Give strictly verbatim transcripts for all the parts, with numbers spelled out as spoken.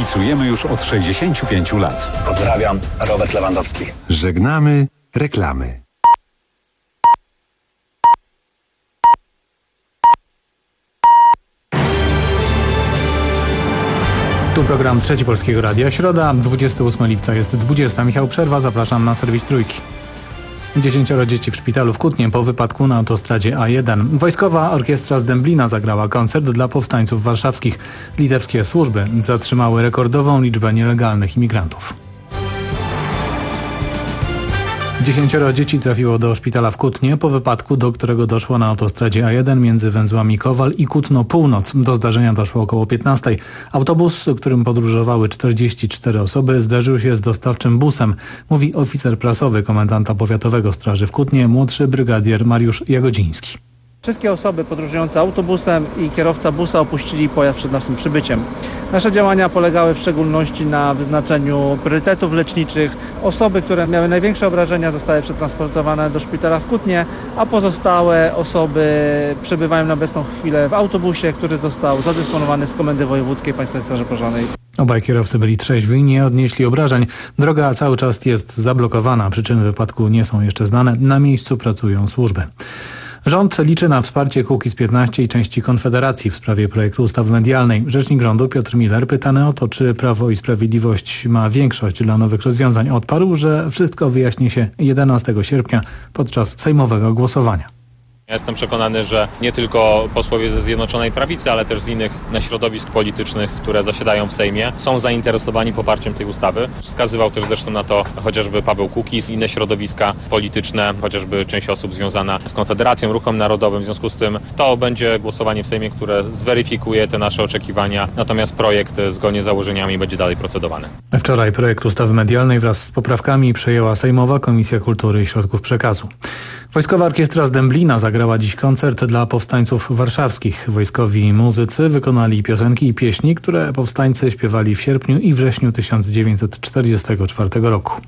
kibicujemy już od sześćdziesięciu pięciu lat. Pozdrawiam, Robert Lewandowski. Żegnamy reklamy. Tu program Trzeci Polskiego Radia. Środa, dwudziestego ósmego lipca jest dwudziesta. Michał Przerwa, zapraszam na serwis Trójki. Dziesięcioro dzieci w szpitalu w Kutnie po wypadku na autostradzie A jeden. Wojskowa Orkiestra z Dęblina zagrała koncert dla powstańców warszawskich. Litewskie służby zatrzymały rekordową liczbę nielegalnych imigrantów. Dziesięcioro dzieci trafiło do szpitala w Kutnie po wypadku, do którego doszło na autostradzie A jeden między węzłami Kowal i Kutno Północ. Do zdarzenia doszło około piętnastej. Autobus, którym podróżowały czterdzieści cztery osoby, zderzył się z dostawczym busem, mówi oficer prasowy komendanta powiatowego Straży w Kutnie, młodszy brygadier Mariusz Jagodziński. Wszystkie osoby podróżujące autobusem i kierowca busa opuścili pojazd przed naszym przybyciem. Nasze działania polegały w szczególności na wyznaczeniu priorytetów leczniczych. Osoby, które miały największe obrażenia, zostały przetransportowane do szpitala w Kutnie, a pozostałe osoby przebywają na obecną chwilę w autobusie, który został zadysponowany z Komendy Wojewódzkiej Państwowej Straży Pożarnej. Obaj kierowcy byli trzeźwi i nie odnieśli obrażeń. Droga cały czas jest zablokowana. Przyczyny wypadku nie są jeszcze znane. Na miejscu pracują służby. Rząd liczy na wsparcie Kukiz piętnaście i części Konfederacji w sprawie projektu ustawy medialnej. Rzecznik rządu Piotr Miller, pytany o to, czy Prawo i Sprawiedliwość ma większość dla nowych rozwiązań, odparł, że wszystko wyjaśni się jedenastego sierpnia podczas sejmowego głosowania. Ja jestem przekonany, że nie tylko posłowie ze Zjednoczonej Prawicy, ale też z innych środowisk politycznych, które zasiadają w Sejmie, są zainteresowani poparciem tej ustawy. Wskazywał też zresztą na to chociażby Paweł Kukiz, inne środowiska polityczne, chociażby część osób związana z Konfederacją, Ruchem Narodowym. W związku z tym to będzie głosowanie w Sejmie, które zweryfikuje te nasze oczekiwania, natomiast projekt zgodnie z założeniami będzie dalej procedowany. Wczoraj projekt ustawy medialnej wraz z poprawkami przejęła Sejmowa Komisja Kultury i Środków Przekazu. Wojskowa Orkiestra z Dęblina zagrała dziś koncert dla powstańców warszawskich. Wojskowi muzycy wykonali piosenki i pieśni, które powstańcy śpiewali w sierpniu i wrześniu tysiąc dziewięćset czterdziestego czwartego roku.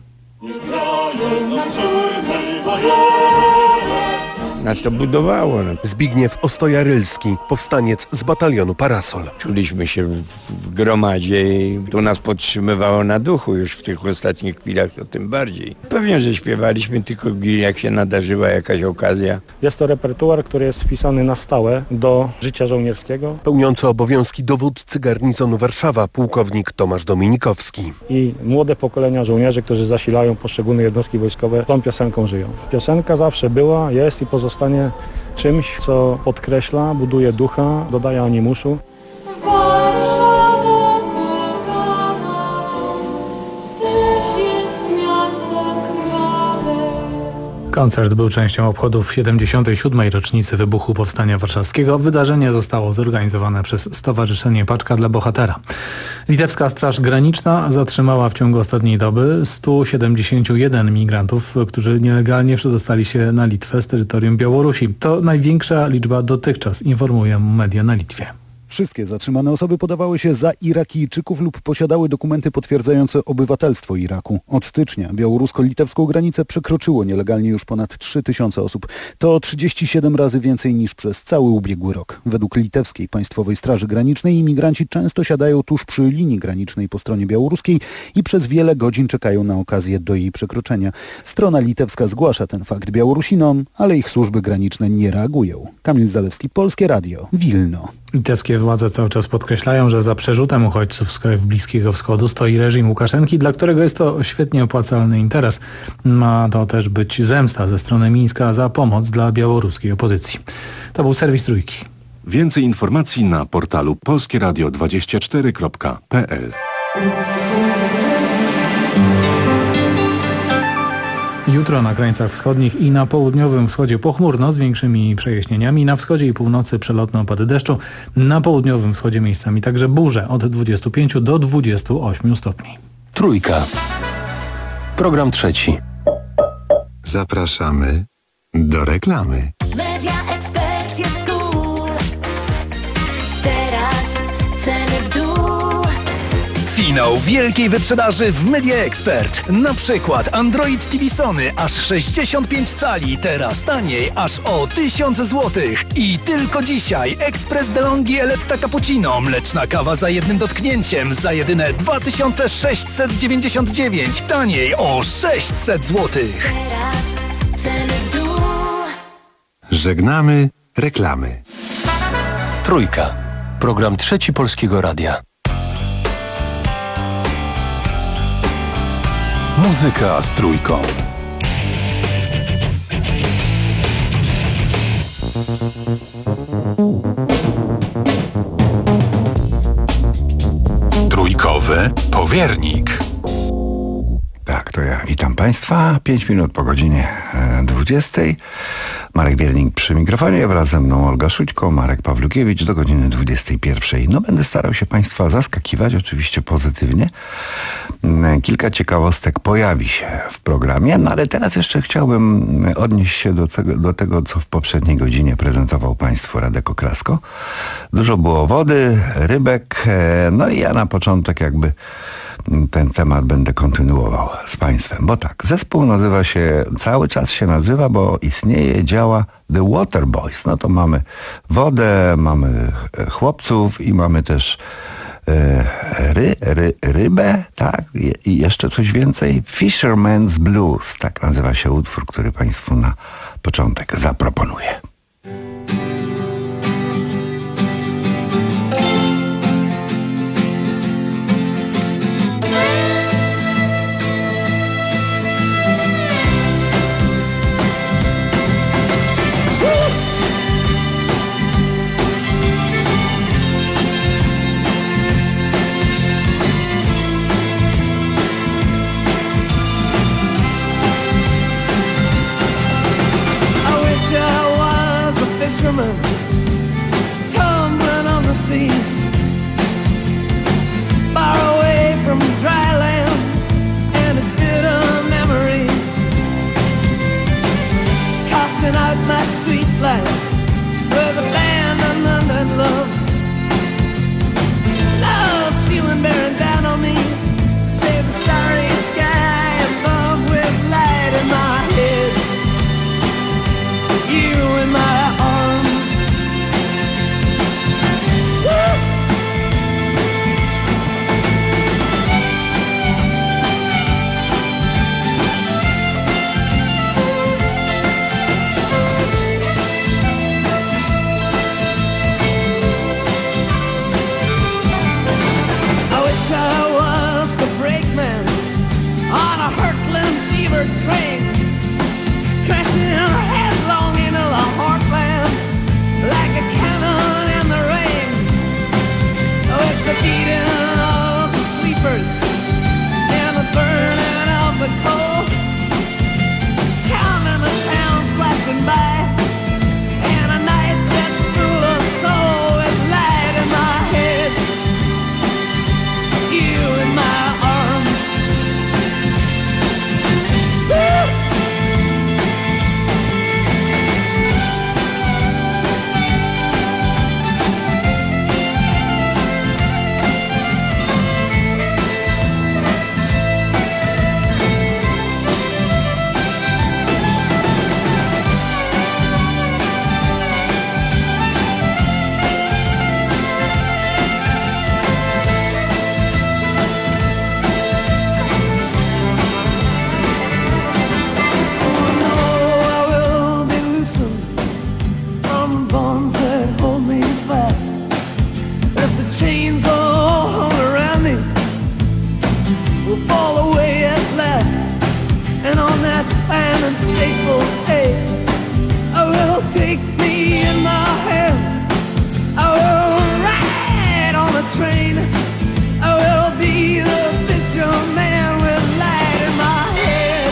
Nas to budowało. Zbigniew Ostoja-Rylski, powstaniec z batalionu Parasol. Czuliśmy się w, w gromadzie i to nas podtrzymywało na duchu już w tych ostatnich chwilach, to tym bardziej. Pewnie, że śpiewaliśmy tylko jak się nadarzyła jakaś okazja. Jest to repertuar, który jest wpisany na stałe do życia żołnierskiego. Pełniący obowiązki dowódcy garnizonu Warszawa, pułkownik Tomasz Dominikowski. I młode pokolenia żołnierzy, którzy zasilają poszczególne jednostki wojskowe, tą piosenką żyją. Piosenka zawsze była, jest i pozostanie czymś, co podkreśla, buduje ducha, dodaje animuszu. Koncert był częścią obchodów siedemdziesiątej siódmej rocznicy wybuchu Powstania Warszawskiego. Wydarzenie zostało zorganizowane przez Stowarzyszenie Paczka dla Bohatera. Litewska Straż Graniczna zatrzymała w ciągu ostatniej doby stu siedemdziesięciu jeden migrantów, którzy nielegalnie przedostali się na Litwę z terytorium Białorusi. To największa liczba dotychczas, informują media na Litwie. Wszystkie zatrzymane osoby podawały się za Irakijczyków lub posiadały dokumenty potwierdzające obywatelstwo Iraku. Od stycznia białorusko-litewską granicę przekroczyło nielegalnie już ponad trzy tysiące osób. To trzydzieści siedem razy więcej niż przez cały ubiegły rok. Według litewskiej Państwowej Straży Granicznej imigranci często siadają tuż przy linii granicznej po stronie białoruskiej i przez wiele godzin czekają na okazję do jej przekroczenia. Strona litewska zgłasza ten fakt Białorusinom, ale ich służby graniczne nie reagują. Kamil Zalewski, Polskie Radio, Wilno. Litewskie władze cały czas podkreślają, że za przerzutem uchodźców z krajów Bliskiego Wschodu stoi reżim Łukaszenki, dla którego jest to świetnie opłacalny interes. Ma to też być zemsta ze strony Mińska za pomoc dla białoruskiej opozycji. To był serwis Trójki. Więcej informacji na portalu polskieradio dwadzieścia cztery kropka p l. Jutro na krańcach wschodnich i na południowym wschodzie pochmurno z większymi przejaśnieniami. Na wschodzie i północy przelotne opady deszczu. Na południowym wschodzie miejscami także burze od dwudziestu pięciu do dwudziestu ośmiu stopni. Trójka. Program trzeci. Zapraszamy do reklamy. Media Expert jest cool. Teraz ceny w dół. Finał wielkiej wyprzedaży w Media Expert. Na przykład Android T V Sony aż sześćdziesiąt pięć cali, teraz taniej aż o tysiąc złotych. I tylko dzisiaj Express DeLonghi Eletta Cappuccino, mleczna kawa za jednym dotknięciem za jedyne dwa tysiące sześćset dziewięćdziesiąt dziewięć, taniej o sześćset złotych. Żegnamy reklamy. Trójka. Program Trzeci Polskiego Radia. Muzyka z trójką. Trójkowy powiernik. Tak, to ja witam Państwa. Pięć minut po godzinie dwudziestej. Marek Wiernik przy mikrofonie, wraz ze mną Olga Szućko, Marek Pawlukiewicz do godziny dwudziestej pierwszej. No, będę starał się Państwa zaskakiwać, oczywiście pozytywnie. Kilka ciekawostek pojawi się w programie, no ale teraz jeszcze chciałbym odnieść się do tego, do tego co w poprzedniej godzinie prezentował Państwu Radek Okrasko. Dużo było wody, rybek, no i ja na początek jakby ten temat będę kontynuował z Państwem, bo tak, zespół nazywa się, cały czas się nazywa, bo istnieje, działa The Water Boys. No to mamy wodę, mamy chłopców i mamy też e, ry, ry, rybę, tak, i jeszcze coś więcej. Fisherman's Blues, tak nazywa się utwór, który Państwu na początek zaproponuję. Tumbling on the seas, far away from dry land and its bitter memories, casting out my sweet life with abandonment and love. Love ceiling bearing down on me, save the starry sky above with light in my head, you in my arms. Train crashing headlong into the heartland like a cannon in the rain, with the beating of the sleepers and the burning of the coal, counting the towns flashing by, and a night that's full of soul with light in my head, you in my arms. Chains all hung around me will fall away at last, and on that fine and fateful day, I will take me in my hand, I will ride on a train, I will be the fisherman with light in my head,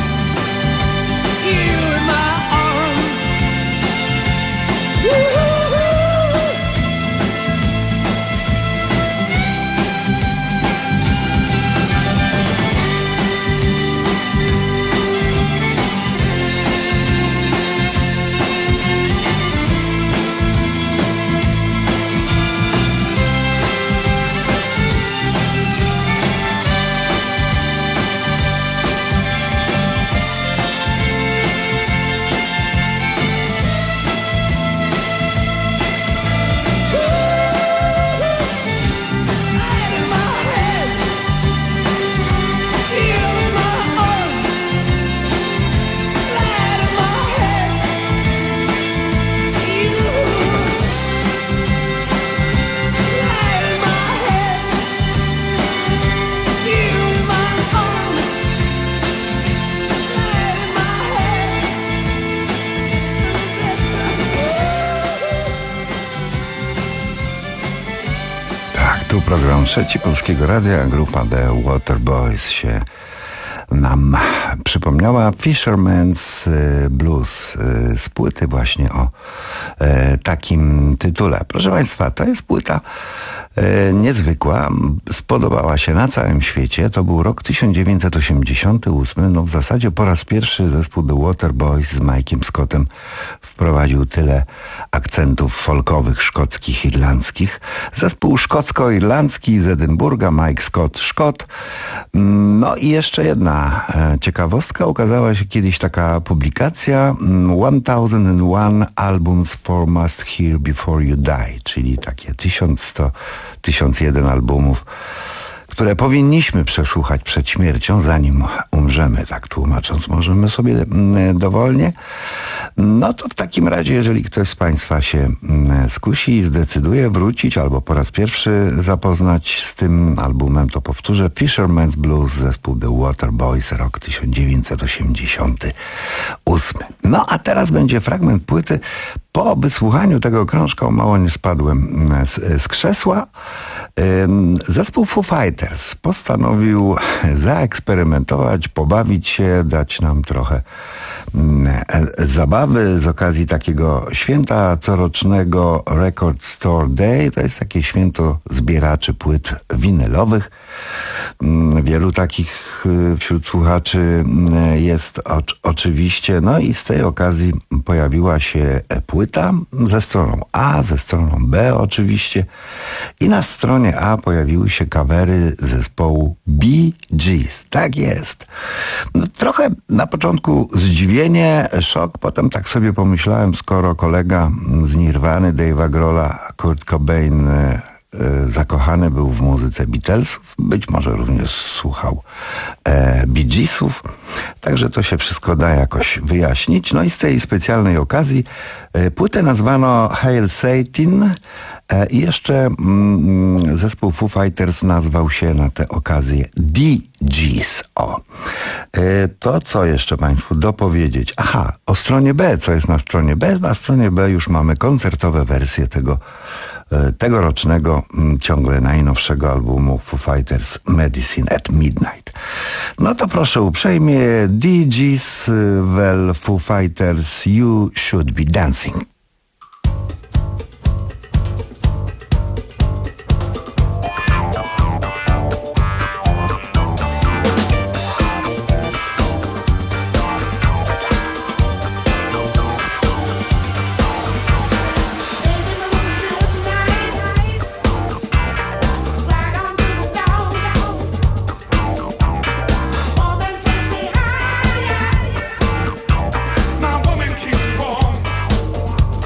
you in my arms. Woo-hoo! program Trzeci Polskiego Radia. Grupa The Waterboys się nam przypomniała. Fisherman's Blues z płyty właśnie o takim tytule. Proszę Państwa, to jest płyta niezwykła, spodobała się na całym świecie. To był rok tysiąc dziewięćset osiemdziesiąty ósmy. No w zasadzie po raz pierwszy zespół The Waterboys z Mike'iem Scottem wprowadził tyle akcentów folkowych, szkockich, irlandzkich. Zespół szkocko-irlandzki z Edynburga, Mike Scott, Szkot. No i jeszcze jedna ciekawostka. Ukazała się kiedyś taka publikacja tysiąc jeden Albums for Must Hear Before You Die, czyli takie tysiąc sto, tysiąc jeden albumów, które powinniśmy przesłuchać przed śmiercią, zanim umrzemy, tak tłumacząc, możemy sobie dowolnie. No to w takim razie, jeżeli ktoś z Państwa się skusi i zdecyduje wrócić albo po raz pierwszy zapoznać z tym albumem, to powtórzę: Fisherman's Blues, zespół The Waterboys, rok tysiąc dziewięćset osiemdziesiąty ósmy. No a teraz będzie fragment płyty. Po wysłuchaniu tego krążka o mało nie spadłem z, z krzesła. Zespół Foo Fighters postanowił zaeksperymentować, pobawić się, dać nam trochę zabawy z okazji takiego święta corocznego Record Store Day. To jest takie święto zbieraczy płyt winylowych. Wielu takich wśród słuchaczy jest oczywiście. No i z tej okazji pojawiła się płyta ze stroną A, ze stroną B oczywiście. I na stronie A pojawiły się kawery zespołu Bee Gees. Tak jest. No, trochę na początku zdziwienie, szok. Potem tak sobie pomyślałem, skoro kolega z Nirwany, Dave'a Grohla, Kurt Cobain, zakochany był w muzyce Beatlesów, być może również słuchał e, Bee Geesów, także to się wszystko da jakoś wyjaśnić. No i z tej specjalnej okazji e, płytę nazwano Hail Satan e, i jeszcze mm, zespół Foo Fighters nazwał się na tę okazję The Gees. O. E, to co jeszcze Państwu dopowiedzieć? Aha, o stronie B, co jest na stronie B? Na stronie B już mamy koncertowe wersje tego tegorocznego, ciągle najnowszego albumu Foo Fighters, Medicine at Midnight. No to proszę uprzejmie, The Gees, well, Foo Fighters, You Should Be Dancing. My woman keeps warm.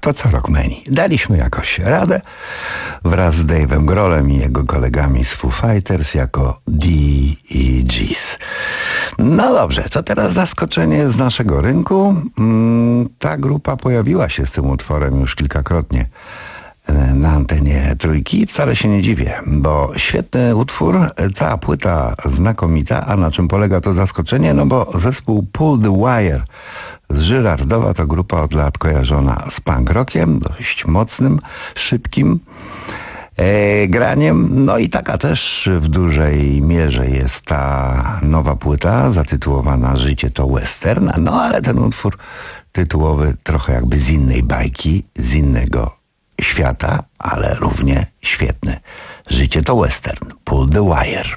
to co rok menu. Daliśmy jakoś radę wraz z Dave'em Grohlem i jego kolegami z Foo Fighters jako D E Gs. No dobrze, co teraz zaskoczenie z naszego rynku? Mm, ta grupa pojawiła się z tym utworem już kilkakrotnie na antenie Trójki. Wcale się nie dziwię, bo świetny utwór, cała płyta znakomita. A na czym polega to zaskoczenie? No bo zespół Pull the Wire z Żyrardowa to grupa od lat kojarzona z punk rockiem, dość mocnym, szybkim e, graniem. No i taka też w dużej mierze jest ta nowa płyta zatytułowana Życie to Western. No ale ten utwór tytułowy trochę jakby z innej bajki, z innego świata, ale równie świetny. Życie to Western. Pull the Wire.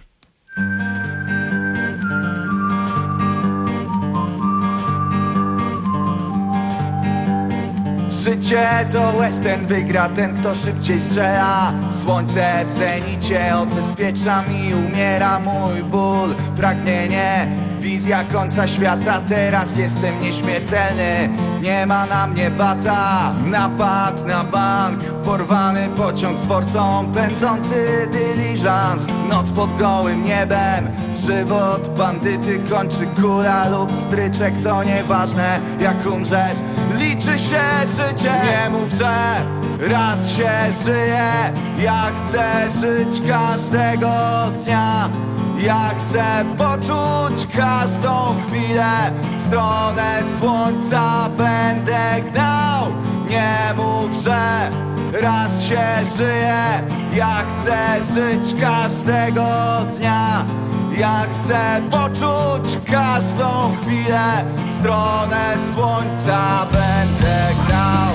Życie to western, wygra ten, kto szybciej strzela. Słońce w zenicie odbezpiecza mi, umiera mój ból. Pragnienie, wizja końca świata, teraz jestem nieśmiertelny. Nie ma na mnie bata, napad na bank, porwany pociąg z forsą, pędzący dyliżans. Noc pod gołym niebem, żywot bandyty kończy kula lub stryczek. To nieważne jak umrzesz, liczy się życie. Nie mów, że raz się żyje. Ja chcę żyć każdego dnia. Ja chcę poczuć każdą chwilę. W stronę słońca będę gnał. Nie mów, że raz się żyje. Ja chcę żyć każdego dnia. Ja chcę poczuć każdą chwilę. W stronę słońca będę grał.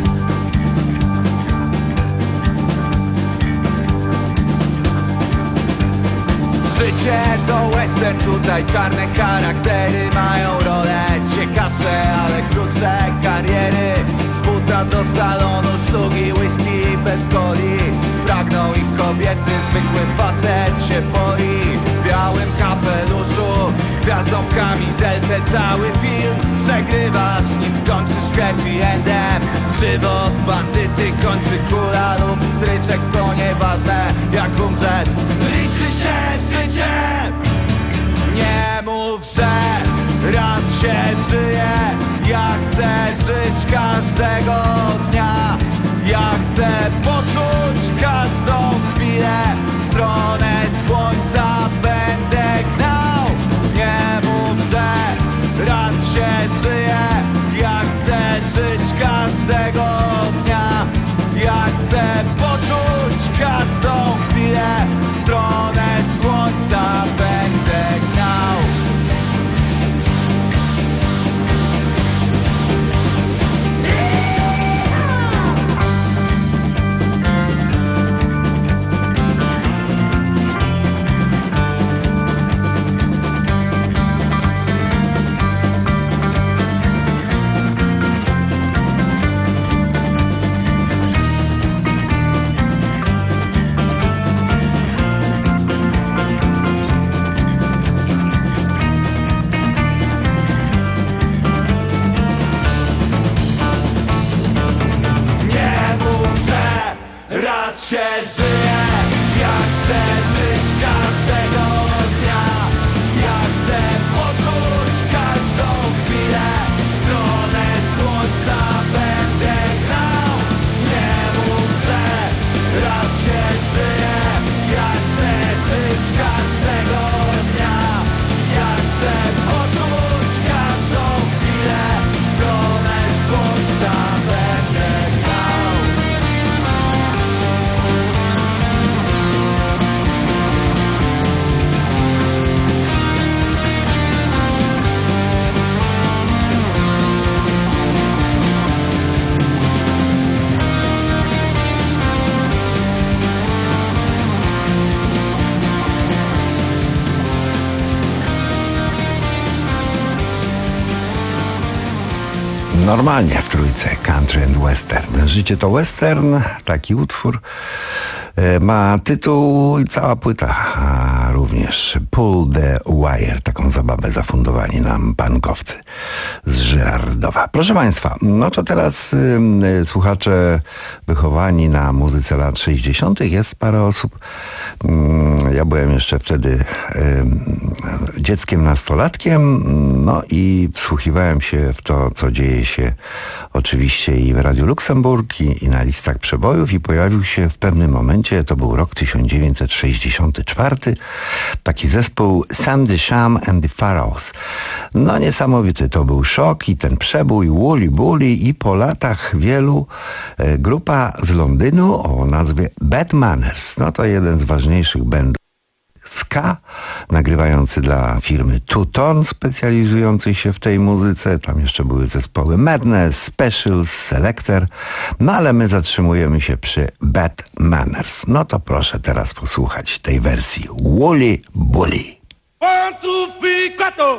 Życie to western, tutaj czarne charaktery mają rolę ciekawsze, ale krótsze kariery. Z buta do salonu, szlugi, whisky bez coli. Pragną ich kobiety, zwykły facet się boi. W białym kapeluszu, z gwiazdą w kamizelce. Cały film przegrywasz, nim skończysz happy endem. Żywot bandyty kończy kula lub stryczek. To nieważne jak umrzesz, liczy się życie. Nie mów, że raz się żyje. Ja chcę żyć każdego dnia. Ja chcę poczuć każdą chwilę. W stronę słońca będę gnał. Nie mów, że raz się żyje. Ja chcę żyć każdego dnia. Ja chcę poczuć każdą chwilę. W stronę słońca będę gnał. Normalnie w trójce country and western. Życie to western, taki utwór Ma tytuł i cała płyta, a również Pull the Wire. Taką zabawę zafundowali nam pankowcy z Żyrardowa. Proszę Państwa, no to teraz y, y, słuchacze wychowani na muzyce lat sześćdziesiątych. Jest parę osób. Y, ja byłem jeszcze wtedy y, dzieckiem, nastolatkiem, no i wsłuchiwałem się w to, co dzieje się oczywiście i w Radiu Luksemburg, i, i na listach przebojów, i pojawił się w pewnym momencie, to był rok tysiąc dziewięćset sześćdziesiąty czwarty, taki zespół Sam the Sham and the Pharaohs. No niesamowity to był szok i ten przebój Woolly Bully, i po latach wielu e, grupa z Londynu o nazwie Bad Manners. No to jeden z ważniejszych bandów ska, nagrywający dla firmy Two Tone, specjalizującej się w tej muzyce. Tam jeszcze były zespoły Madness, Specials, Selector. No ale my zatrzymujemy się przy Bad Manners. No to proszę teraz posłuchać tej wersji Woolly Bully. One, two, three, cuatro.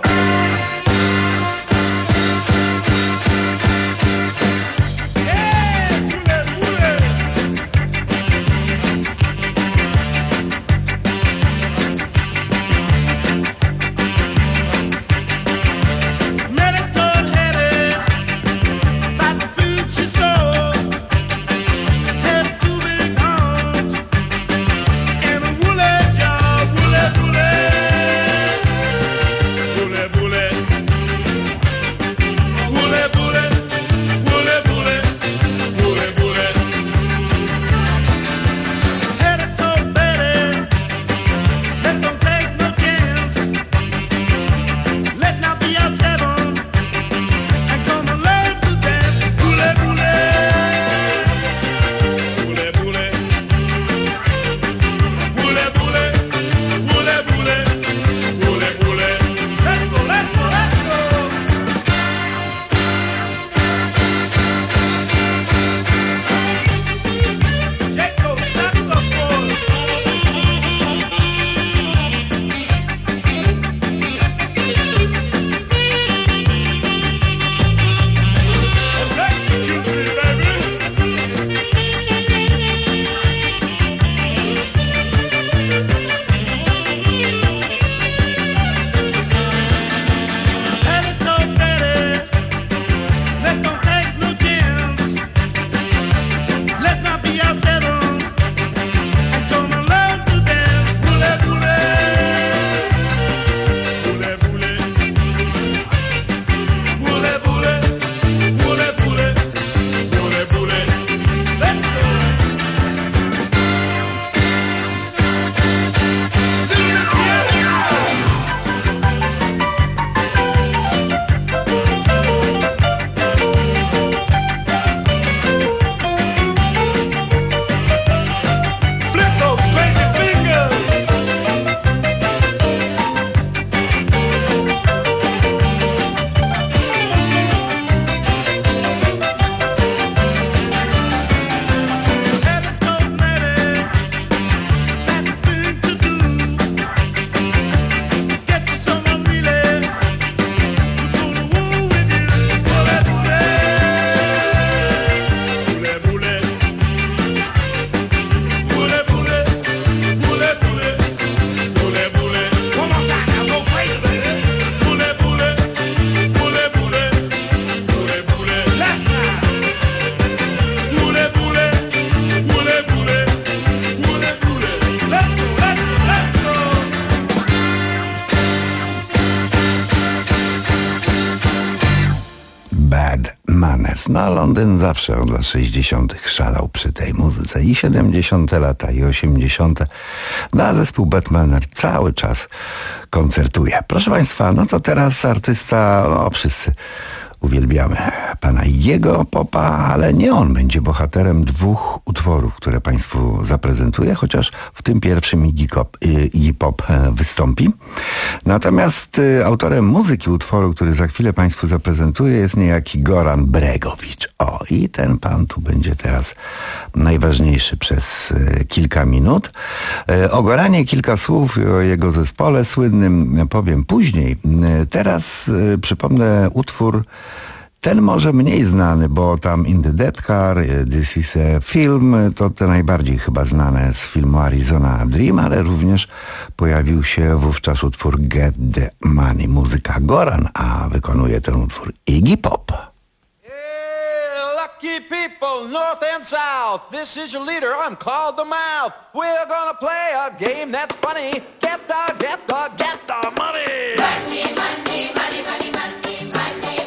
Manners. No, Londyn zawsze od lat sześćdziesiątych szalał przy tej muzyce. I siedemdziesiąte lata, i osiemdziesiąte. No, a zespół Bad Manners cały czas koncertuje. Proszę Państwa, no to teraz artysta, no wszyscy uwielbiamy pana Iggy'ego Popa, ale nie on będzie bohaterem dwóch utworów, które Państwu zaprezentuję, chociaż w tym pierwszym Iggy Pop wystąpi. Natomiast autorem muzyki utworu, który za chwilę Państwu zaprezentuję, jest niejaki Goran Bregović. O, i ten pan tu będzie teraz najważniejszy przez kilka minut. O Goranie kilka słów, o jego zespole słynnym powiem później. Teraz przypomnę utwór Ten może mniej znany, bo tam In the Dead Car, This is a Film, to te najbardziej chyba znane z filmu Arizona Dream, ale również pojawił się wówczas utwór Get the Money, muzyka Goran, a wykonuje ten utwór Iggy Pop. Lucky people, north and south, this is your leader, I'm called the Mouth. We're gonna play a game that's funny. Get the, get the, get the money. Money, money, money, money, money, money,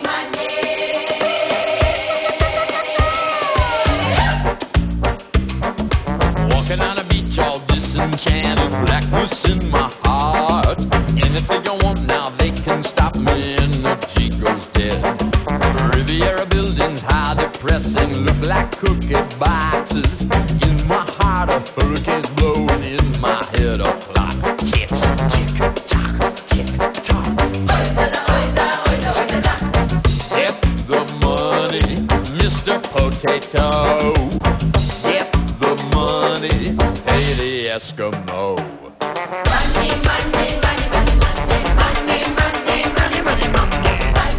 money. Walking on a beach all disenchanted, blackness in my heart. Anything I want now, they can stop me, energy goes dead. Riviera buildings, how depressing, look like cookie boxes. In my heart, a hurricane's blowing, in my head, a clock ticks, tick, tock, tick, tock. Get the money, Mister Potato. Get the money, pay the Eskimo. Money, money, money, money, money, money, money, money, money, money.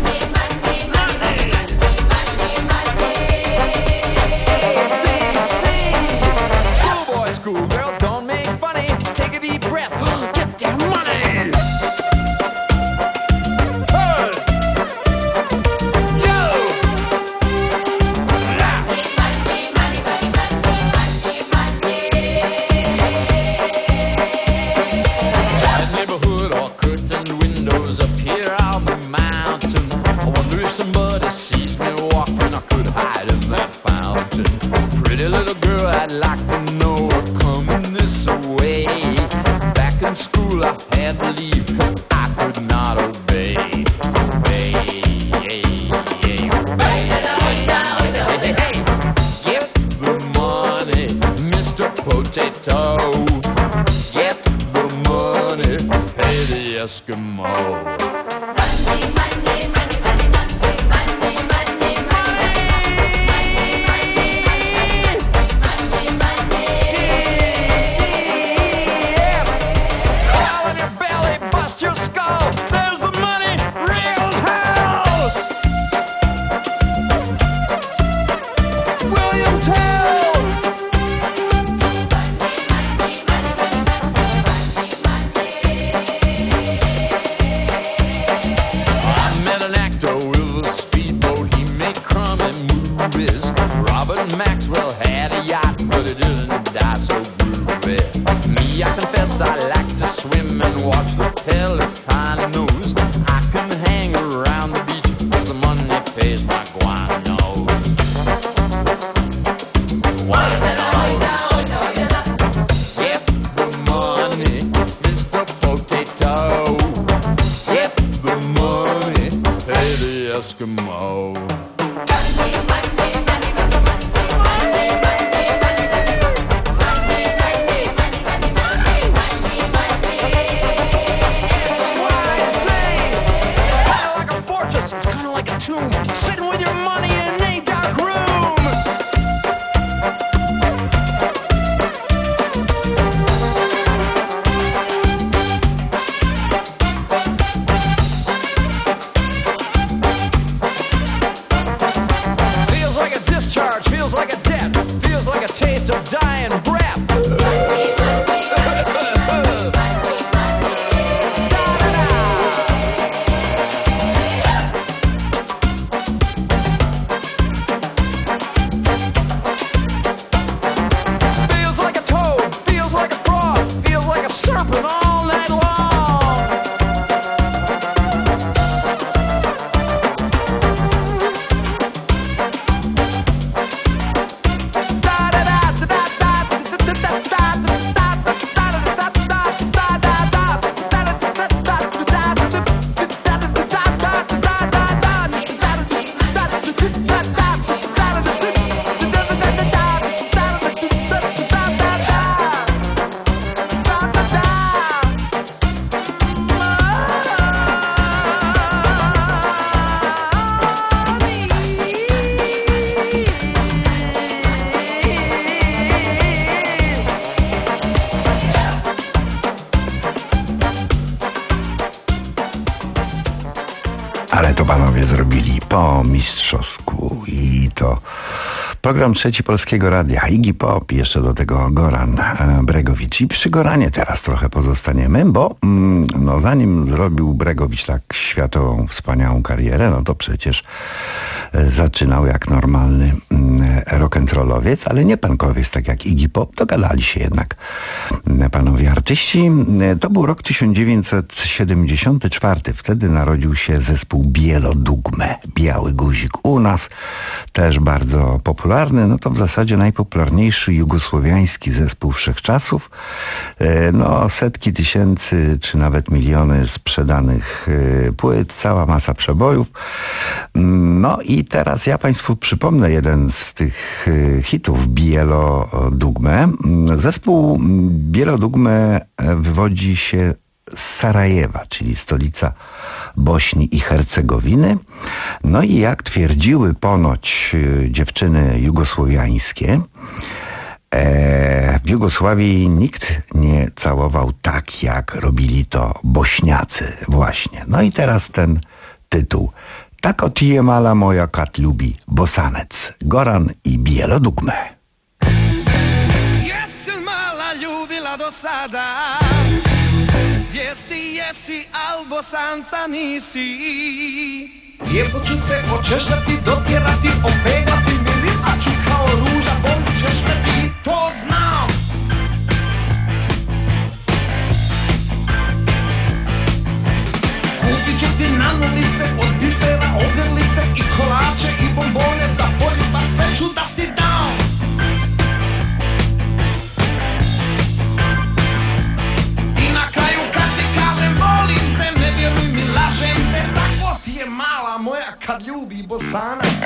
Schoolgirls, don't make funny. Take a deep breath. Get their money. Hey. Yo. Money, money, money, money, money, money, money. That neighborhood, all curtained windows up here on the mountain. I wonder if somebody sees me walking, I could hide in that fountain. Pretty little girl, I'd like to know. Back in school I had to leave, I could not obey. Obey, obey, obey. Get the money, Mister Potato. Get the money, pay the Eskimo. Money, money, money, money, money, money, money, your skull, there's the money, real as hell. William Tell. I met an actor with a speedboat, he made crummy movies. Robert Maxwell had a yacht, but he didn't die so groovy. Me, I confess I like to swim and watch the Pelicano news. I can hang around the beach cause the money pays my guano. Get the money, Mister Potato. Get the money, pay the Eskimo. Sitting with your money in a dark room. Feels like a discharge, feels like a debt, feels like a taste of dying breath. Da da da da da. panowie zrobili po mistrzowsku i to program Trzeci Polskiego Radia, Iggy Pop i jeszcze do tego Goran Bregowicz. I przy Goranie teraz trochę pozostaniemy, bo mm, no, zanim zrobił Bregowicz tak światową, wspaniałą karierę, no to przecież e, zaczynał jak normalny mm, rock'n'rollowiec, ale nie punkowiec, tak jak Iggy Pop. Dogadali się jednak mm, panowie artyści. E, to był rok tysiąc dziewięćset siedemdziesiąty czwarty. Wtedy narodził się zespół Bielodugme. Biały guzik u nas, też bardzo popularny. No to w zasadzie najpopularniejszy jugosłowiański zespół wszechczasów. No setki tysięcy, czy nawet miliony sprzedanych płyt, cała masa przebojów. No i teraz ja państwu przypomnę jeden z tych hitów Bielodugme. Zespół Bielodugme wywodzi się z Sarajewa, czyli stolica Bośni i Hercegowiny. No i jak twierdziły ponoć y, dziewczyny jugosłowiańskie, e, w Jugosławii nikt nie całował tak, jak robili to Bośniacy właśnie. No i teraz ten tytuł. Tako ti je mala moja kad lubi Bosanec. Goran i Bielodugme. Jesi mala ljubila do sada, jesi, jesi, al Bosanca nisi. Lijepo ću se počešljati, dotjerati, opegati, mirisat ću kao ruža, volit ćeš me, ti to znam. Kupit ću ti nanulice, od bisera, ogrlice i kolače i bombone za Boris, pa sve ću da ti dam. I na kraju kad ti kažem volim te, ne vjeruj mi, lažem te, tako ti je mala moja kad ljubi Bosanac.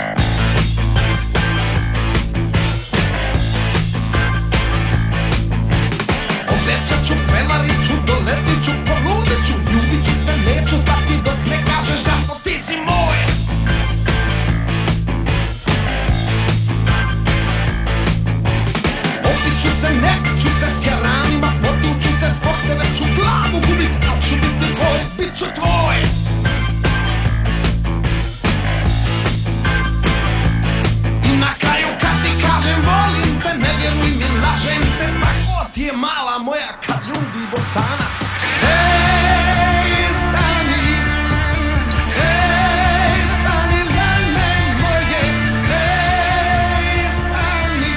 Obećat ću, prevarit ću, doletit ću, ponudit ću, ljubit ću te, neću stati dok ne kažeš da smo ti si moj. Opit ću se, nekit ću se s jaranima, potuću se, zbog tebe ću glavu gubit, al ću biti tvoj, bit ću tvoj. I na kraju kad ti kažem volim te, ne vjeruj mi, lažem te, tako ti je mala moja kad ljubi Bosanac. Ej, stani, ej, stani, lane moje, ej, stani.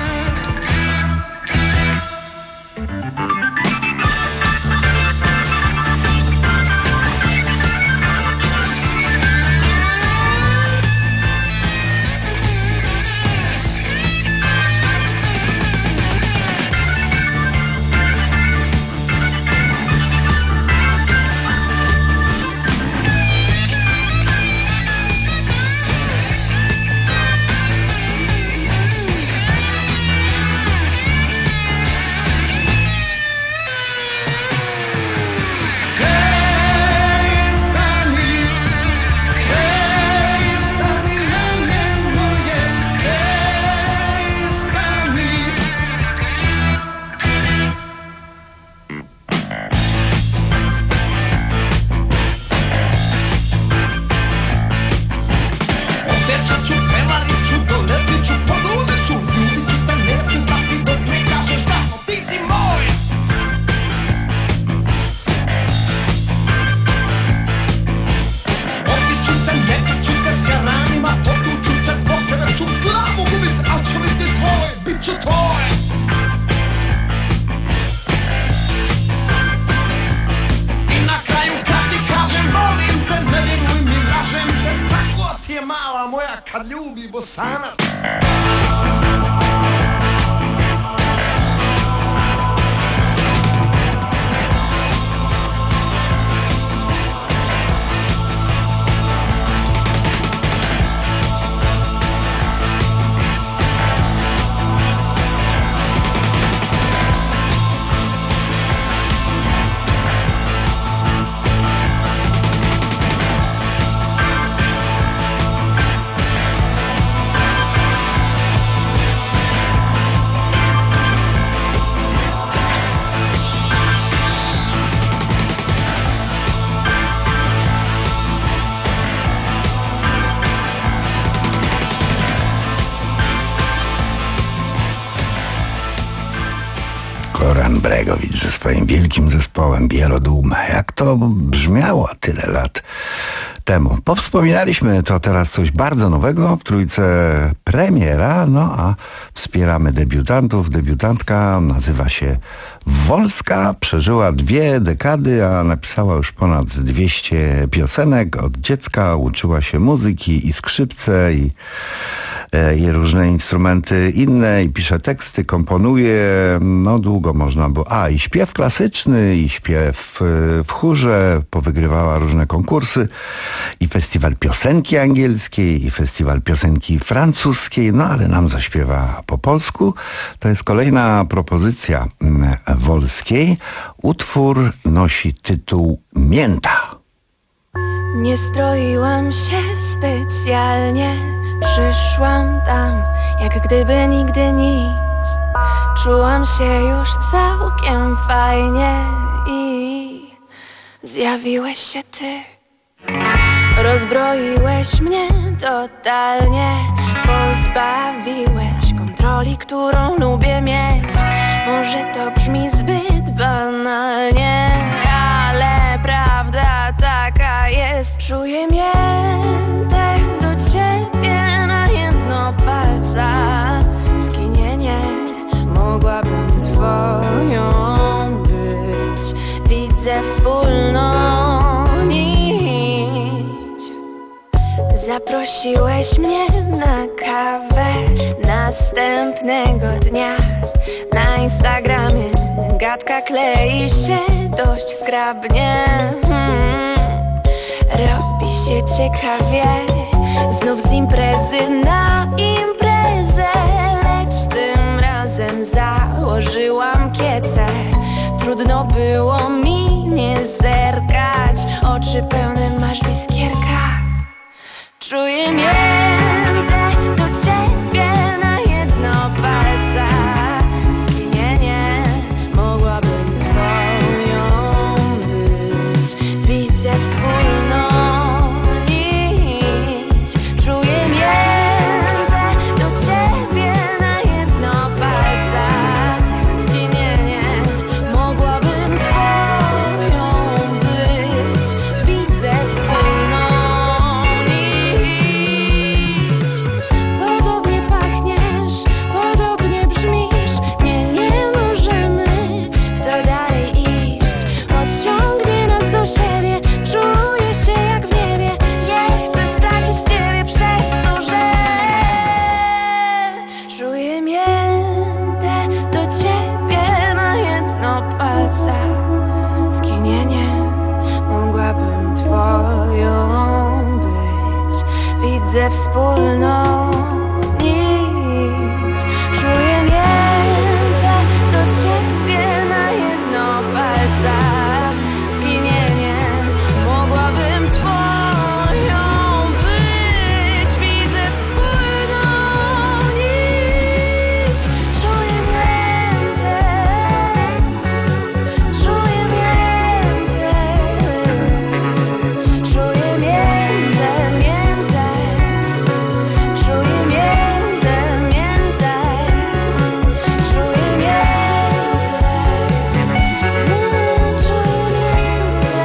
Kad ljubi Bosanac. Goran Bregowicz ze swoim wielkim zespołem Bielodum. Jak to brzmiało tyle lat temu. Powspominaliśmy to teraz coś bardzo nowego. W Trójce premiera, no a wspieramy debiutantów. Debiutantka nazywa się Wolska. Przeżyła dwie dekady, a napisała już ponad dwieście piosenek. Od dziecka uczyła się muzyki i skrzypce i i różne instrumenty inne, i pisze teksty, komponuje, no długo można było. A, i śpiew klasyczny, i śpiew w chórze, powygrywała różne konkursy, i festiwal piosenki angielskiej, i festiwal piosenki francuskiej, no ale nam zaśpiewa po polsku. To jest kolejna propozycja Wolskiej. Utwór nosi tytuł Mięta. Nie stroiłam się specjalnie, przyszłam tam, jak gdyby nigdy nic. Czułam się już całkiem fajnie i zjawiłeś się ty. Rozbroiłeś mnie totalnie, pozbawiłeś kontroli, którą lubię mieć. Może to brzmi zbyt banalnie, ale prawda taka jest. Czuję miętę do ciebie na jedno palca. Skinienie, mogłabym twoją być. Widzę wspólną nić. Zaprosiłeś mnie na kawę następnego dnia. Na Instagramie gadka klei się dość zgrabnie. hmm. Robi się ciekawie, znów z imprezy na imprezę. Lecz tym razem założyłam kiecę. Trudno było mi nie zerkać. Oczy pełne masz w iskierkach. Czuję miętę do ciebie na jedno palca. Skinienie, mogłabym twoją być. Widzę wspólną nić. Czuję miętę do ciebie na jedno palca. Skinienie, mogłabym twoją być. Widzę wspólną nić. Podobnie pachniesz, podobnie brzmisz. Nie, nie możemy w to dalej iść. Odciągnie nas do siebie. Czuję się jak w niebie. Nie chcę stracić ciebie przez to, że czuję miętę do ciebie na jedno palca. Skinienie, mogłabym twoją być. Widzę wspólną nić. Czuję miętę do ciebie na jedno palca. Skinienie, mogłabym twoją być. Widzę wspólną nić. Czuję miętę, czuję miętę. Czuję miętę, miętę. Czuję miętę, miętę. Czuję miętę. Czuję miętę.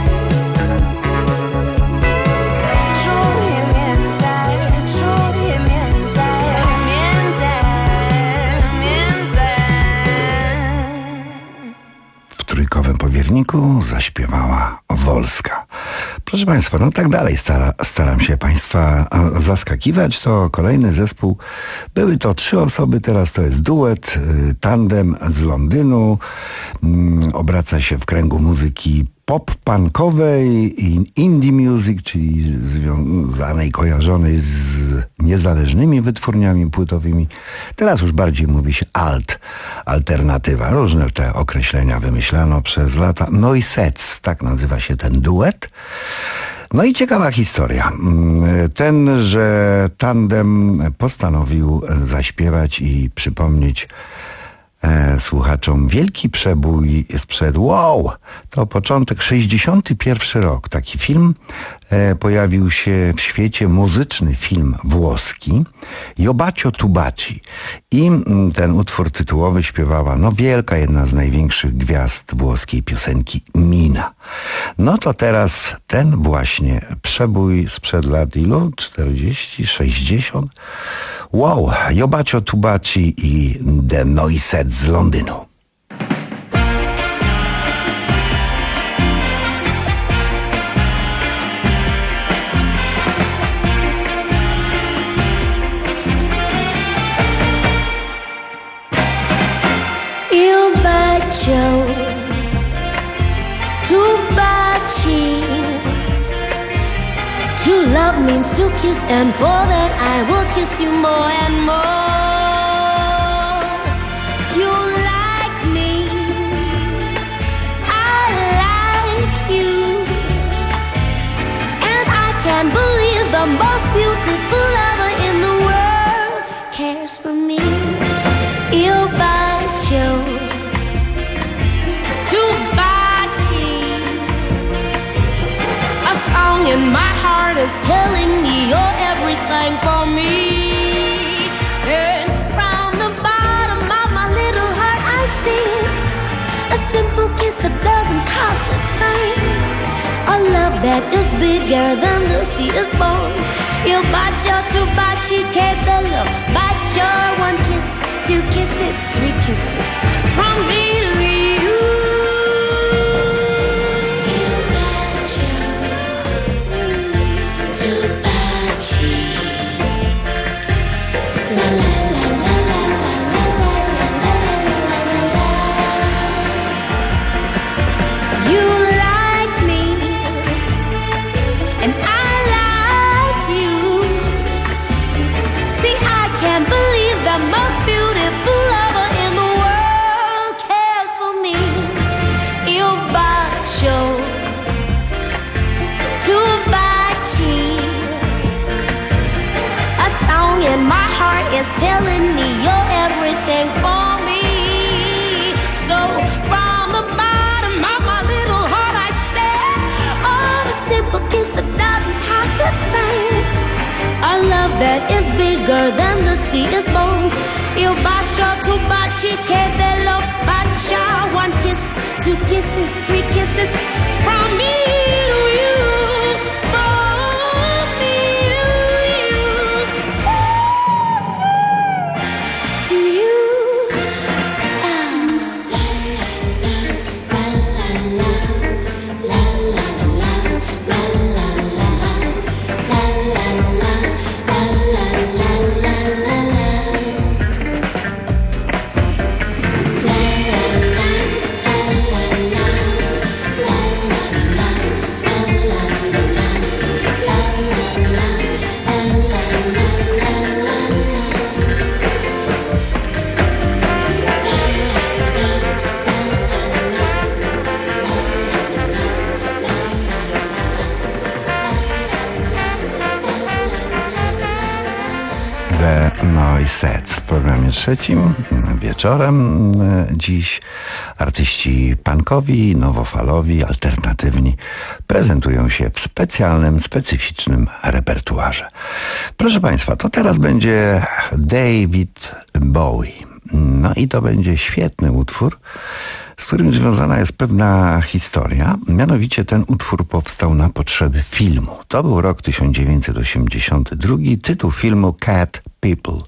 Czuję miętę, czuję miętę, miętę, miętę. W Trójkowym Powierniku zaśpiewała Wolska. Proszę Państwa, no tak dalej stara, staram się Państwa a, zaskakiwać. To kolejny zespół. Były to trzy osoby, teraz to jest duet, y, tandem z Londynu. Mm, obraca się w kręgu muzyki pop-punkowej i indie music, czyli związanej, kojarzonej z niezależnymi wytwórniami płytowymi. Teraz już bardziej mówi się alt, alternatywa. Różne te określenia wymyślano przez lata. Noisettes, tak nazywa się ten duet. No i ciekawa historia. Ten, że tandem postanowił zaśpiewać i przypomnieć e, słuchaczom wielki przebój sprzed, wow, to początek sześćdziesiąty pierwszy rok. Taki film e, pojawił się w świecie, muzyczny film włoski, Io bacio tu baci. I m, ten utwór tytułowy śpiewała, no wielka, jedna z największych gwiazd włoskiej piosenki, Mina. No to teraz ten właśnie przebój sprzed lat ilu? czterdzieści, sześćdziesiąt? Wow, Io bacio tu baci i The Noisettes z Londynu. Il bacio tu baci. To love means to kiss, and for that I will kiss you more and more. You like me, I like you, and I can't believe the most beautiful lover in the world cares for me. Il bacio tu baci. A song in my heart is telling me you're everything for me. And from the bottom of my little heart I sing a simple kiss that doesn't cost a thing. A love that is bigger than the sea is born. Il bacio tu baci, che bello. Bacio, one kiss, two kisses, three kisses from me to you. Il bacio tu baci. La la la la la la la la la la. You like me and I like you. See, I can't believe the most beautiful lover in the world cares for me. Il bacio tu baci. A song in my heart is telling me you're everything for me. So from the bottom of my little heart I said, oh, a simple kiss that doesn't cost a thing. A love that is bigger than the sea is born. Il bacio tu baci, che bello. Bacia, one kiss, two kisses, three kisses from me to you. From me to you. To you. The Noisettes w programie trzecim. Wieczorem dziś artyści punkowi, nowofalowi, alternatywni prezentują się w specjalnym, specyficznym repertuarze. Proszę Państwa, to teraz będzie David Bowie. No i to będzie świetny utwór, z którym związana jest pewna historia. Mianowicie ten utwór powstał na potrzeby filmu. To był rok tysiąc dziewięćset osiemdziesiąty drugi. Tytuł filmu Cat People.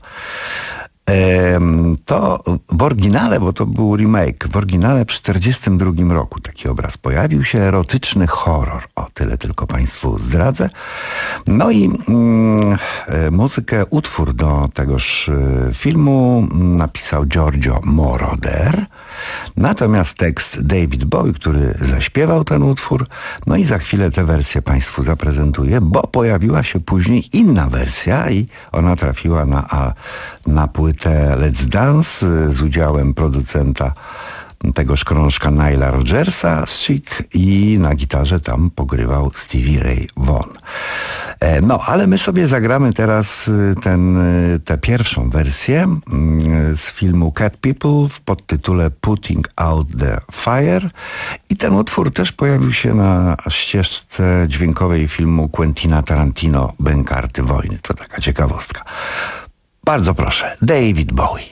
To w oryginale, bo to był remake, w oryginale w czterdziestym drugim roku taki obraz pojawił się, erotyczny horror. O, tyle tylko Państwu zdradzę. No i mm, muzykę, utwór do tegoż filmu napisał Giorgio Moroder. Natomiast tekst David Bowie, który zaśpiewał ten utwór. No i za chwilę tę wersję Państwu zaprezentuję, bo pojawiła się później inna wersja i ona trafiła na, na płytę Let's Dance z udziałem producenta tegoż krążka Nila Rodgersa z Chic i na gitarze tam pogrywał Stevie Ray Vaughan. E, no, ale my sobie zagramy teraz ten, tę pierwszą wersję mm, z filmu Cat People w podtytule Putting Out the Fire i ten utwór też pojawił się na ścieżce dźwiękowej filmu Quentina Tarantino Bękarty wojny. To taka ciekawostka. Bardzo proszę, David Bowie.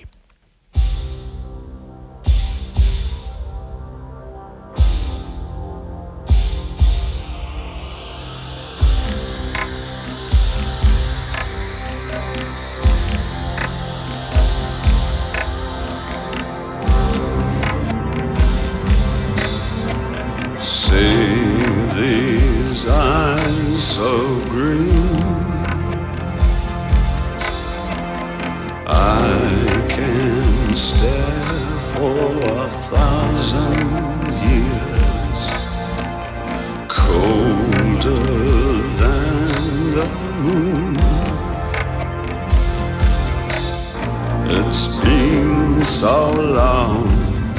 See these eyes so green, I can stare for a thousand years, colder than the moon. It's been so long,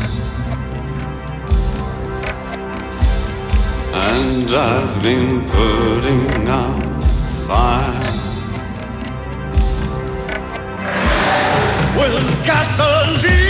and I've been putting out fire with gasoline.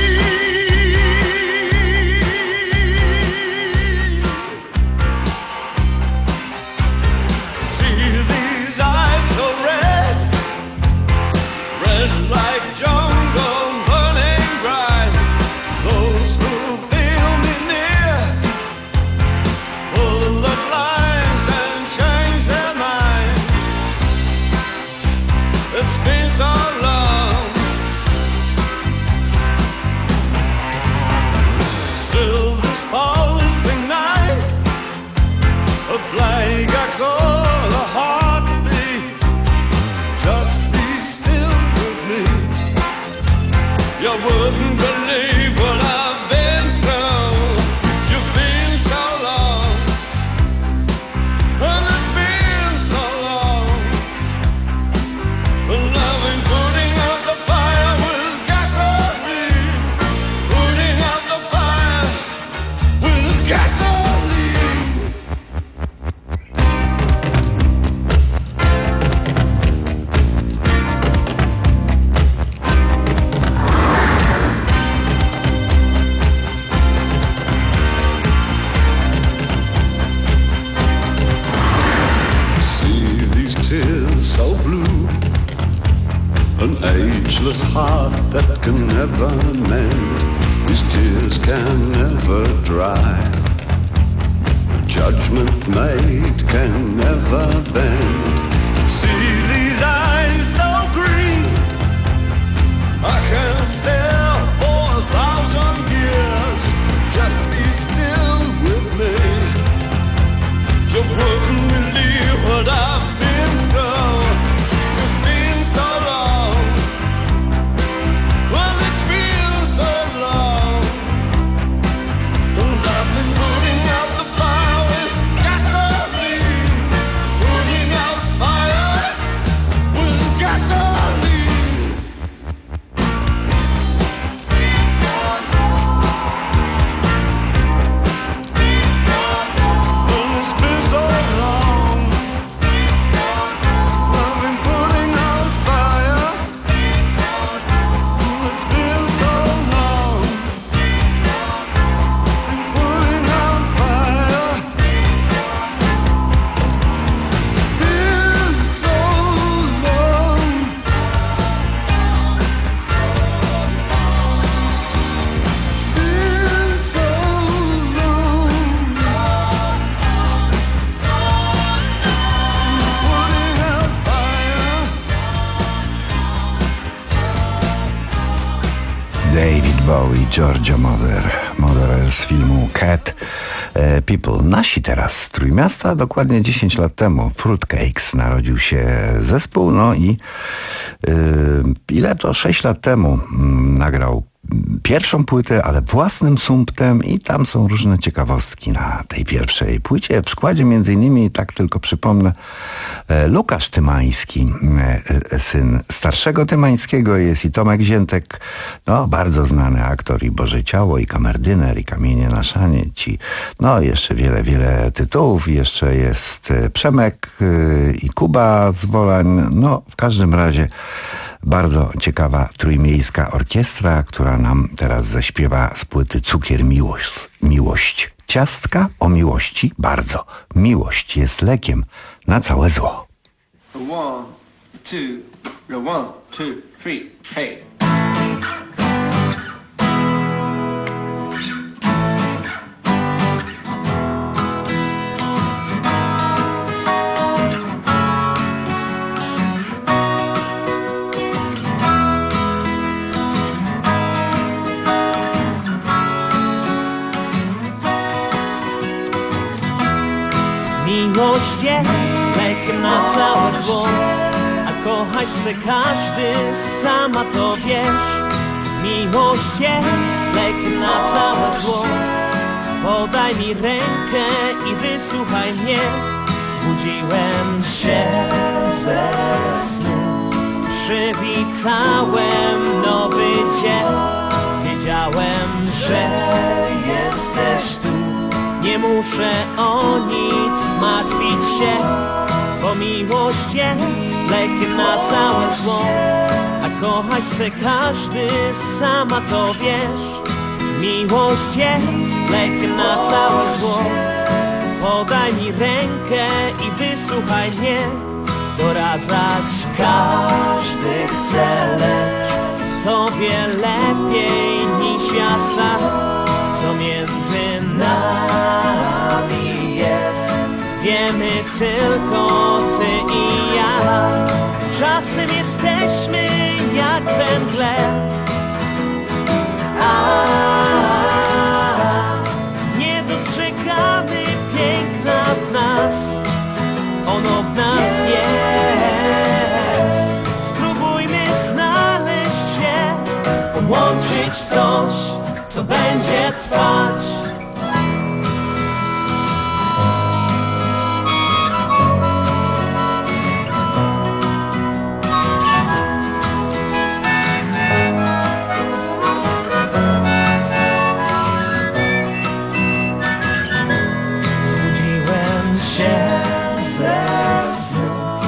See these eyes so red, red like jungle burning bright. Those who feel me near pull the blinds and change their mind. It's been so long, still this pulsing night, a plague I call a heartbeat. Just be still with me. You wouldn't believe what I've been through. You've been so long, well, it's been so long. Well, I've been putting out the fire with gasoline, putting out the fire with gasoline. See these tears so blue, an ageless heart that can never mend. These tears can never dry. The judgment made can never bend. See these eyes so green, I can stare for a thousand years. Just be still with me. You wouldn't believe what I've been through. It's been so long, well, it's been so long, and I've been putting out the fire with gasoline, putting out fire with gasoline. It's so long, it's so long, well, it's been so long, I've been putting out fire. It's been so long, putting out fire. Been so long, been so long, putting out fire. David Bowie, Giorgio Moroder. Moroder z filmu Cat e, People. Nasi teraz z Trójmiasta, dokładnie dziesięć lat temu Fruitcakes narodził się zespół, no i y, ile to? sześć lat temu mm, nagrał pierwszą płytę, ale własnym sumptem i tam są różne ciekawostki na tej pierwszej płycie. W składzie między innymi, tak tylko przypomnę, Łukasz Tymański, syn starszego Tymańskiego, jest i Tomek Ziętek, no bardzo znany aktor i Boże Ciało, i Kamerdyner, i Kamienie na szanie, ci, no jeszcze wiele, wiele tytułów, jeszcze jest Przemek i Kuba z Wolań, no w każdym razie bardzo ciekawa trójmiejska orkiestra, która nam teraz zaśpiewa z płyty Cukier Miłość. Miłość. Ciastka o miłości bardzo. Miłość jest lekiem na całe zło. One, two, one, two, three, hey. Miłość jest lek na całe zło, a kochać chce każdy, sama to wiesz. Miłość jest lek na całe zło, podaj mi rękę i wysłuchaj mnie. Zbudziłem się ze snu, przywitałem nowy dzień. Wiedziałem, że jesteś tu. Nie muszę o nic martwić się, bo miłość jest lek na całe zło, a kochać chce każdy, sama to wiesz. Miłość jest lek na całe zło, podaj mi rękę i wysłuchaj mnie. Doradzać każdy chce, lecz kto wie lepiej niż ja sam, co między nami jest, wiemy tylko ty i ja. Czasem jesteśmy jak we mgle, a nie dostrzegamy piękna w nas. Ono w nas jest. Spróbujmy znaleźć się, połączyć coś, co będzie trwać. Zbudziłem się ze snu,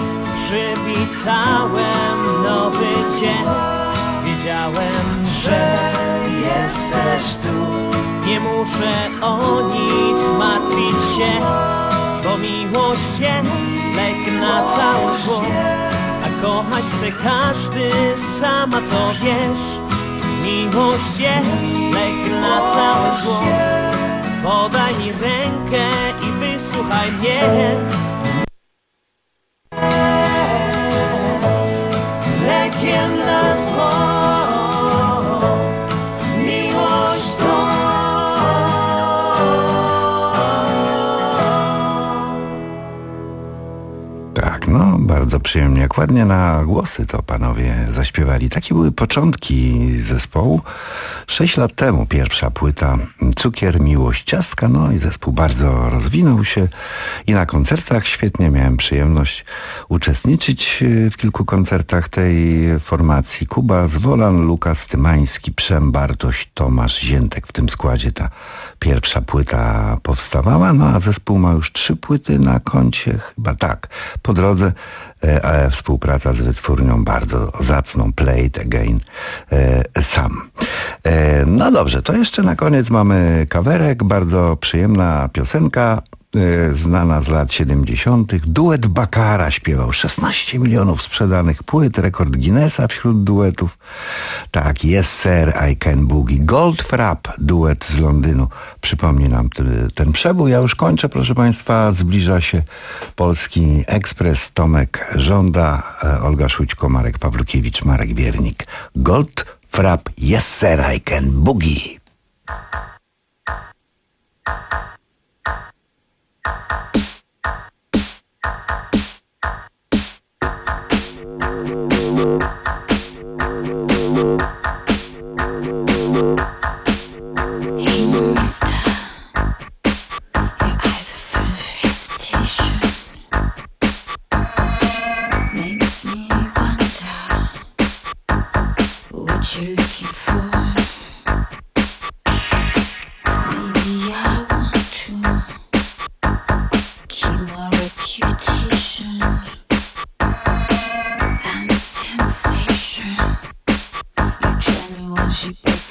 przywitałem nowy dzień. Wiedziałem, że jesteś tu. Nie muszę o nic martwić się, bo miłość jest lek na całe zło, a kochać chce każdy, sama to wiesz. Miłość jest lek na całe zło, podaj mi rękę i wysłuchaj mnie. Lekiem na zło. No, bardzo przyjemnie, jak ładnie na głosy to panowie zaśpiewali. Takie były początki zespołu. Sześć lat temu pierwsza płyta Cukier, Miłość, Ciastka. No i zespół bardzo rozwinął się i na koncertach świetnie miałem przyjemność uczestniczyć w kilku koncertach tej formacji. Kuba z Wolan, Lukas Tymański, Przem, Bartoś, Tomasz Ziętek. W tym składzie ta pierwsza płyta powstawała, no a zespół ma już trzy płyty na koncie, chyba tak. Po drodze e, współpraca z wytwórnią bardzo zacną, Play It Again e, Sam. E, no dobrze, to jeszcze na koniec mamy kawerek, bardzo przyjemna piosenka, e, znana z lat siedemdziesiątych. Duet Bakara śpiewał. szesnaście milionów sprzedanych płyt, rekord Guinnessa wśród duetów. Tak, Yes Sir, I Can Boogie. Goldfrapp, duet z Londynu. Przypomni nam ten, ten przebój. Ja już kończę, proszę państwa. Zbliża się Polski Ekspres. Tomek żąda, e, Olga Szućko, Marek Pawlukiewicz, Marek Wiernik. Goldfrapp, Yes Sir, I Can Boogie.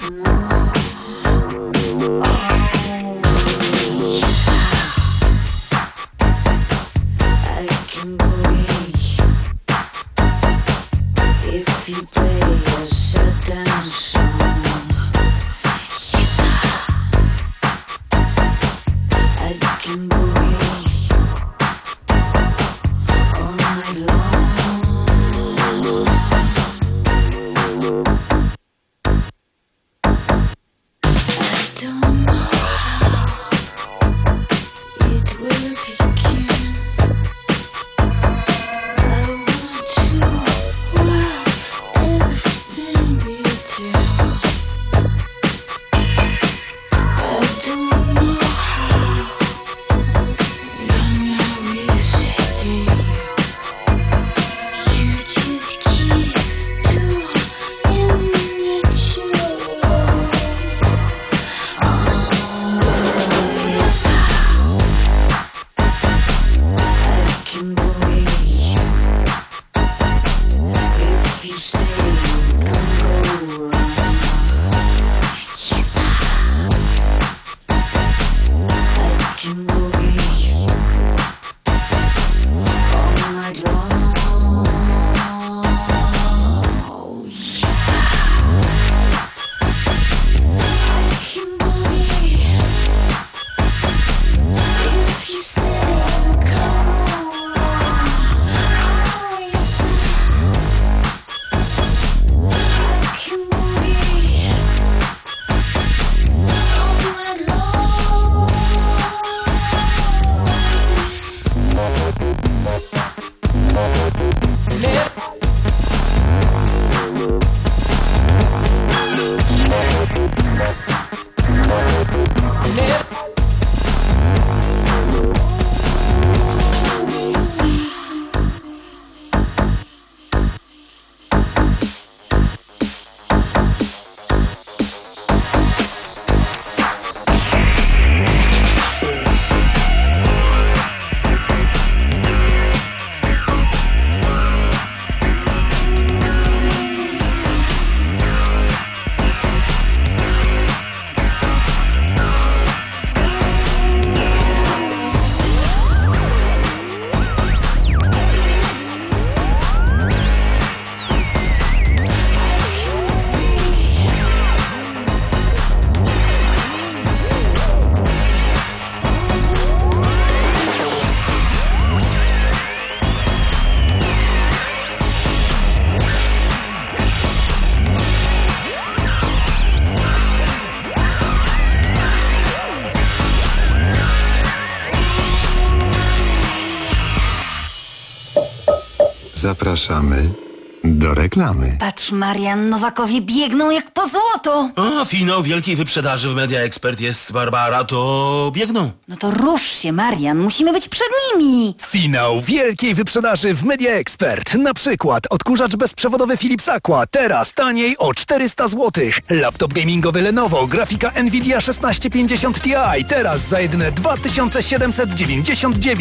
Zapraszamy do reklamy. Patrz, Marian, Nowakowie biegną jak po złoto. A, finał wielkiej wyprzedaży w Media Expert jest, Barbara, to biegną. No to rusz się, Marian, musimy być przed nimi. Finał wielkiej wyprzedaży w Media Expert. Na przykład odkurzacz bezprzewodowy Philips Aqua, teraz taniej o czterysta złotych. Laptop gamingowy Lenovo, grafika Nvidia szesnaście pięćdziesiąt Ti, teraz za jedyne dwa tysiące siedemset dziewięćdziesiąt dziewięć.